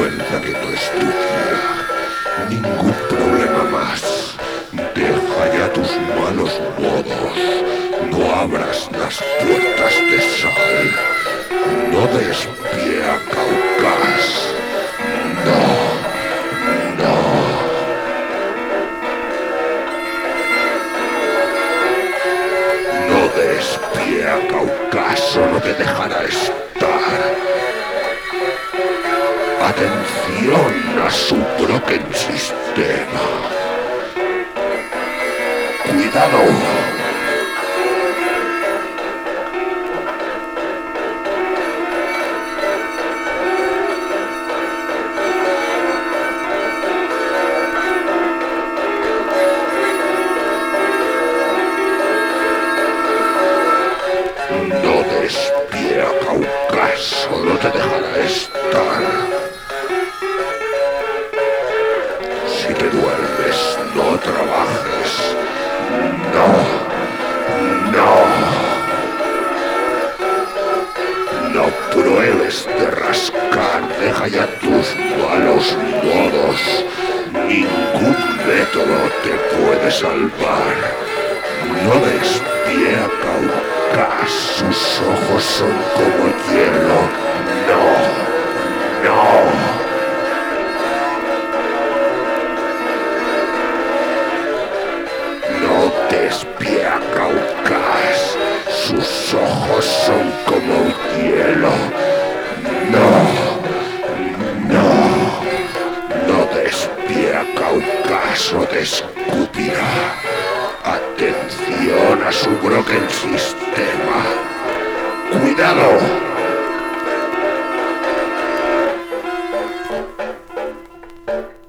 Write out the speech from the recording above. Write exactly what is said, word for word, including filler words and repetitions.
Recuerda que no es tu día. Ningún problema más. Deja ya tus malos modos. No abras las puertas de sal. No des pie a Caucas. No, no. No des pie a Cáucaso, no te dejará estar. Atención a su broken sistema. Cuidado. No des pie a Cáucaso, no te dejará estar. Si te duermes, no trabajes. No, no. No pruebes de rascar, deja ya tus malos modos. Ningún método te puede salvar. No des pie a Cáucas, sus ojos son como hielo. No, no. No des pie a Cáucas, sus ojos son como hielo. No, no. No des pie a Cáucas o te escupirá. Atención a su broken sistema. ¡Cuidado!